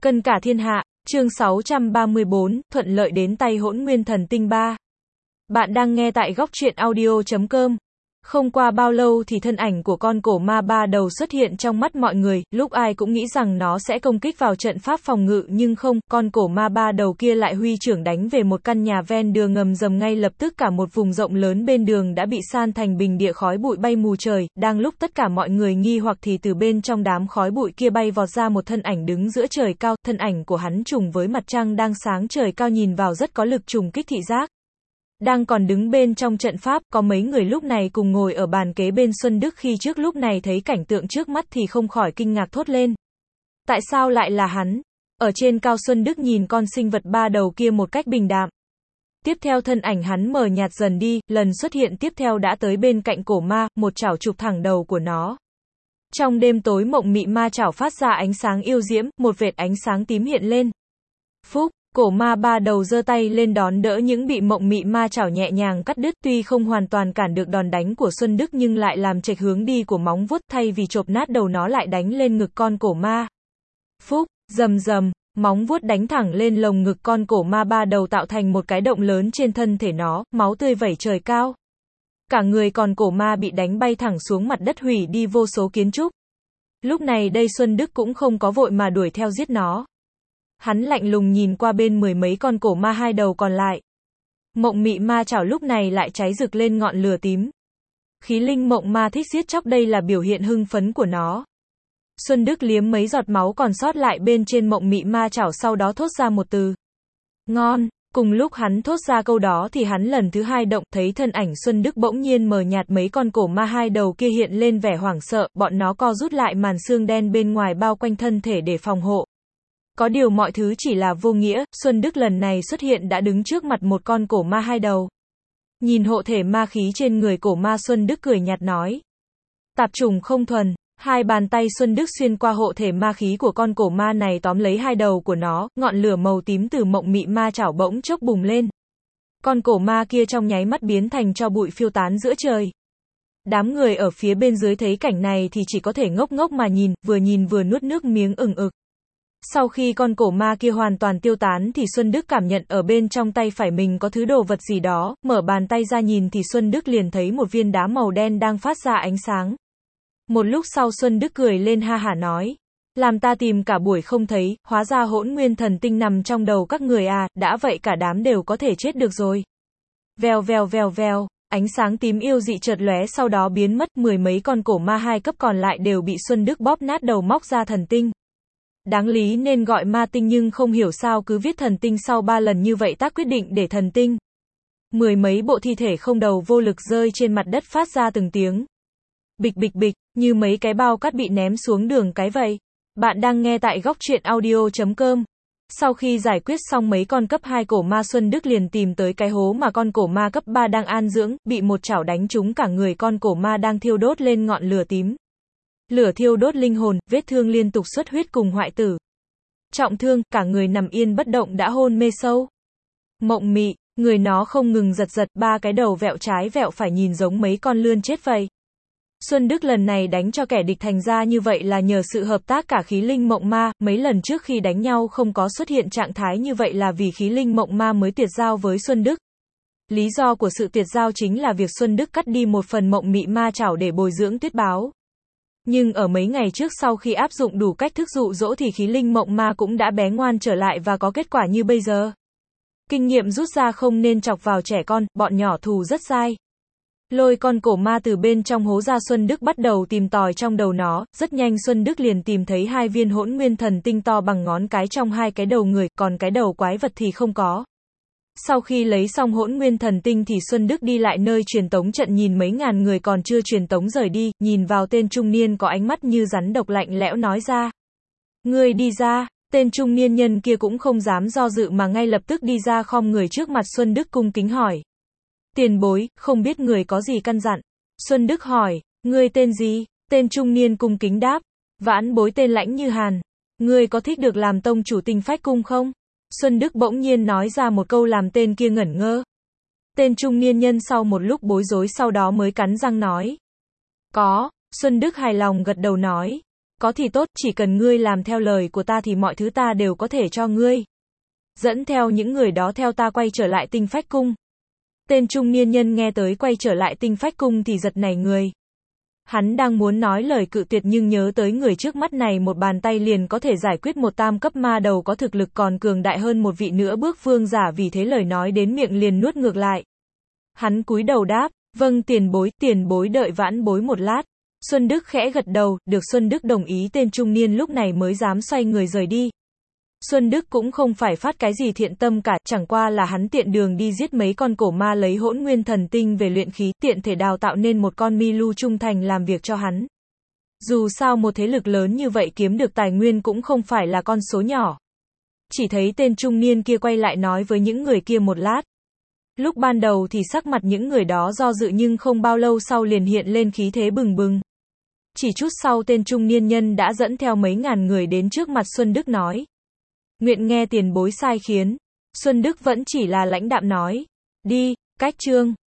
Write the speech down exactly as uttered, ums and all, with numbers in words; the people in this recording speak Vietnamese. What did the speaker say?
Cân cả thiên hạ, chương sáu trăm ba mươi bốn, thuận lợi đến tay Hỗn Nguyên Thần Tinh ba. Bạn đang nghe tại góc truyện audio chấm com. Không qua bao lâu thì thân ảnh của con cổ ma ba đầu xuất hiện trong mắt mọi người, lúc ai cũng nghĩ rằng nó sẽ công kích vào trận pháp phòng ngự nhưng không, con cổ ma ba đầu kia lại huy chưởng đánh về một căn nhà ven đường ngầm rầm, ngay lập tức cả một vùng rộng lớn bên đường đã bị san thành bình địa, khói bụi bay mù trời. Đang lúc tất cả mọi người nghi hoặc thì từ bên trong đám khói bụi kia bay vọt ra một thân ảnh đứng giữa trời cao, thân ảnh của hắn trùng với mặt trăng đang sáng trời cao, nhìn vào rất có lực trùng kích thị giác. Đang còn đứng bên trong trận pháp, có mấy người lúc này cùng ngồi ở bàn kế bên Xuân Đức, khi trước lúc này thấy cảnh tượng trước mắt thì không khỏi kinh ngạc thốt lên. Tại sao lại là hắn? Ở trên cao Xuân Đức nhìn con sinh vật ba đầu kia một cách bình đạm. Tiếp theo thân ảnh hắn mờ nhạt dần đi, lần xuất hiện tiếp theo đã tới bên cạnh cổ ma, một chảo chụp thẳng đầu của nó. Trong đêm tối mộng mị, ma chảo phát ra ánh sáng yêu diễm, một vệt ánh sáng tím hiện lên. Phúc! Cổ ma ba đầu giơ tay lên đón đỡ những bị mộng mị ma chảo nhẹ nhàng cắt đứt, tuy không hoàn toàn cản được đòn đánh của Xuân Đức nhưng lại làm chệch hướng đi của móng vuốt, thay vì chộp nát đầu nó lại đánh lên ngực con cổ ma. Phúc, rầm rầm, móng vuốt đánh thẳng lên lồng ngực con cổ ma ba đầu, tạo thành một cái động lớn trên thân thể nó, máu tươi vẩy trời cao. Cả người con cổ ma bị đánh bay thẳng xuống mặt đất, hủy đi vô số kiến trúc. Lúc này đây Xuân Đức cũng không có vội mà đuổi theo giết nó. Hắn lạnh lùng nhìn qua bên mười mấy con cổ ma hai đầu còn lại. Mộng mị ma chảo lúc này lại cháy rực lên ngọn lửa tím. Khí linh mộng ma thích giết chóc, đây là biểu hiện hưng phấn của nó. Xuân Đức liếm mấy giọt máu còn sót lại bên trên mộng mị ma chảo, sau đó thốt ra một từ: ngon. Cùng lúc hắn thốt ra câu đó thì hắn lần thứ hai động, thấy thân ảnh Xuân Đức bỗng nhiên mờ nhạt, mấy con cổ ma hai đầu kia hiện lên vẻ hoảng sợ, bọn nó co rút lại, màn xương đen bên ngoài bao quanh thân thể để phòng hộ. Có điều mọi thứ chỉ là vô nghĩa, Xuân Đức lần này xuất hiện đã đứng trước mặt một con cổ ma hai đầu. Nhìn hộ thể ma khí trên người cổ ma, Xuân Đức cười nhạt nói: tạp trùng không thuần. Hai bàn tay Xuân Đức xuyên qua hộ thể ma khí của con cổ ma này, tóm lấy hai đầu của nó, ngọn lửa màu tím từ mộng mị ma chảo bỗng chốc bùng lên. Con cổ ma kia trong nháy mắt biến thành tro bụi phiêu tán giữa trời. Đám người ở phía bên dưới thấy cảnh này thì chỉ có thể ngốc ngốc mà nhìn, vừa nhìn vừa nuốt nước miếng ừng ực. Sau khi con cổ ma kia hoàn toàn tiêu tán thì Xuân Đức cảm nhận ở bên trong tay phải mình có thứ đồ vật gì đó, mở bàn tay ra nhìn thì Xuân Đức liền thấy một viên đá màu đen đang phát ra ánh sáng. Một lúc sau Xuân Đức cười lên ha hả nói: làm ta tìm cả buổi không thấy, hóa ra Hỗn Nguyên Thần Tinh nằm trong đầu các người à, đã vậy cả đám đều có thể chết được rồi. Vèo vèo vèo vèo, ánh sáng tím yêu dị chợt lóe sau đó biến mất, mười mấy con cổ ma hai cấp còn lại đều bị Xuân Đức bóp nát đầu móc ra thần tinh. Đáng lý nên gọi ma tinh nhưng không hiểu sao cứ viết thần tinh, sau ba lần như vậy tác quyết định để thần tinh. Mười mấy bộ thi thể không đầu vô lực rơi trên mặt đất phát ra từng tiếng bịch bịch bịch, như mấy cái bao cát bị ném xuống đường cái vậy. Bạn đang nghe tại góc truyện audio chấm com. Sau khi giải quyết xong mấy con cấp hai cổ ma, Xuân Đức liền tìm tới cái hố mà con cổ ma cấp ba đang an dưỡng, bị một chảo đánh trúng cả người con cổ ma đang thiêu đốt lên ngọn lửa tím. Lửa thiêu đốt linh hồn, vết thương liên tục xuất huyết cùng hoại tử. Trọng thương, cả người nằm yên bất động đã hôn mê sâu. Mộng mị, người nó không ngừng giật giật, ba cái đầu vẹo trái vẹo phải, nhìn giống mấy con lươn chết vậy. Xuân Đức lần này đánh cho kẻ địch thành ra như vậy là nhờ sự hợp tác cả khí linh mộng ma, mấy lần trước khi đánh nhau không có xuất hiện trạng thái như vậy là vì khí linh mộng ma mới tuyệt giao với Xuân Đức. Lý do của sự tuyệt giao chính là việc Xuân Đức cắt đi một phần mộng mị ma chảo để bồi dưỡng tuyết báo. Nhưng ở mấy ngày trước sau khi áp dụng đủ cách thức dụ dỗ thì khí linh mộng ma cũng đã bé ngoan trở lại và có kết quả như bây giờ. Kinh nghiệm rút ra không nên chọc vào trẻ con, bọn nhỏ thù rất dai. Lôi con cổ ma từ bên trong hố ra, Xuân Đức bắt đầu tìm tòi trong đầu nó, rất nhanh Xuân Đức liền tìm thấy hai viên Hỗn Nguyên Thần Tinh to bằng ngón cái trong hai cái đầu người, còn cái đầu quái vật thì không có. Sau khi lấy xong Hỗn Nguyên Thần Tinh thì Xuân Đức đi lại nơi truyền tống trận, nhìn mấy ngàn người còn chưa truyền tống rời đi, nhìn vào tên trung niên có ánh mắt như rắn độc lạnh lẽo nói ra: ngươi đi ra. Tên trung niên nhân kia cũng không dám do dự mà ngay lập tức đi ra, khom người trước mặt Xuân Đức cung kính hỏi: tiền bối, không biết người có gì căn dặn? Xuân Đức hỏi: ngươi tên gì? Tên trung niên cung kính đáp: vãn bối tên Lãnh Như Hàn. Ngươi có thích được làm tông chủ Tinh Phách Cung không? Xuân Đức bỗng nhiên nói ra một câu làm tên kia ngẩn ngơ. Tên trung niên nhân sau một lúc bối rối sau đó mới cắn răng nói: có. Xuân Đức hài lòng gật đầu nói: Có thì tốt, chỉ cần ngươi làm theo lời của ta thì mọi thứ ta đều có thể cho ngươi. Dẫn theo những người đó theo ta quay trở lại Tinh Phách Cung. Tên trung niên nhân nghe tới quay trở lại Tinh Phách Cung thì giật nảy người. Hắn đang muốn nói lời cự tuyệt nhưng nhớ tới người trước mắt này một bàn tay liền có thể giải quyết một tam cấp ma đầu có thực lực còn cường đại hơn một vị nữa bước vương giả, vì thế lời nói đến miệng liền nuốt ngược lại. Hắn cúi đầu đáp, vâng tiền bối, tiền bối đợi vãn bối một lát. Xuân Đức khẽ gật đầu, được Xuân Đức đồng ý, tên trung niên lúc này mới dám xoay người rời đi. Xuân Đức cũng không phải phát cái gì thiện tâm cả, chẳng qua là hắn tiện đường đi giết mấy con cổ ma lấy hỗn nguyên thần tinh về luyện khí, tiện thể đào tạo nên một con mi lu trung thành làm việc cho hắn. Dù sao một thế lực lớn như vậy kiếm được tài nguyên cũng không phải là con số nhỏ. Chỉ thấy tên trung niên kia quay lại nói với những người kia một lát. Lúc ban đầu thì sắc mặt những người đó do dự nhưng không bao lâu sau liền hiện lên khí thế bừng bừng. Chỉ chút sau tên trung niên nhân đã dẫn theo mấy ngàn người đến trước mặt Xuân Đức nói. Nguyện nghe tiền bối sai khiến. Xuân Đức vẫn chỉ là lãnh đạm nói. Đi, cách chương.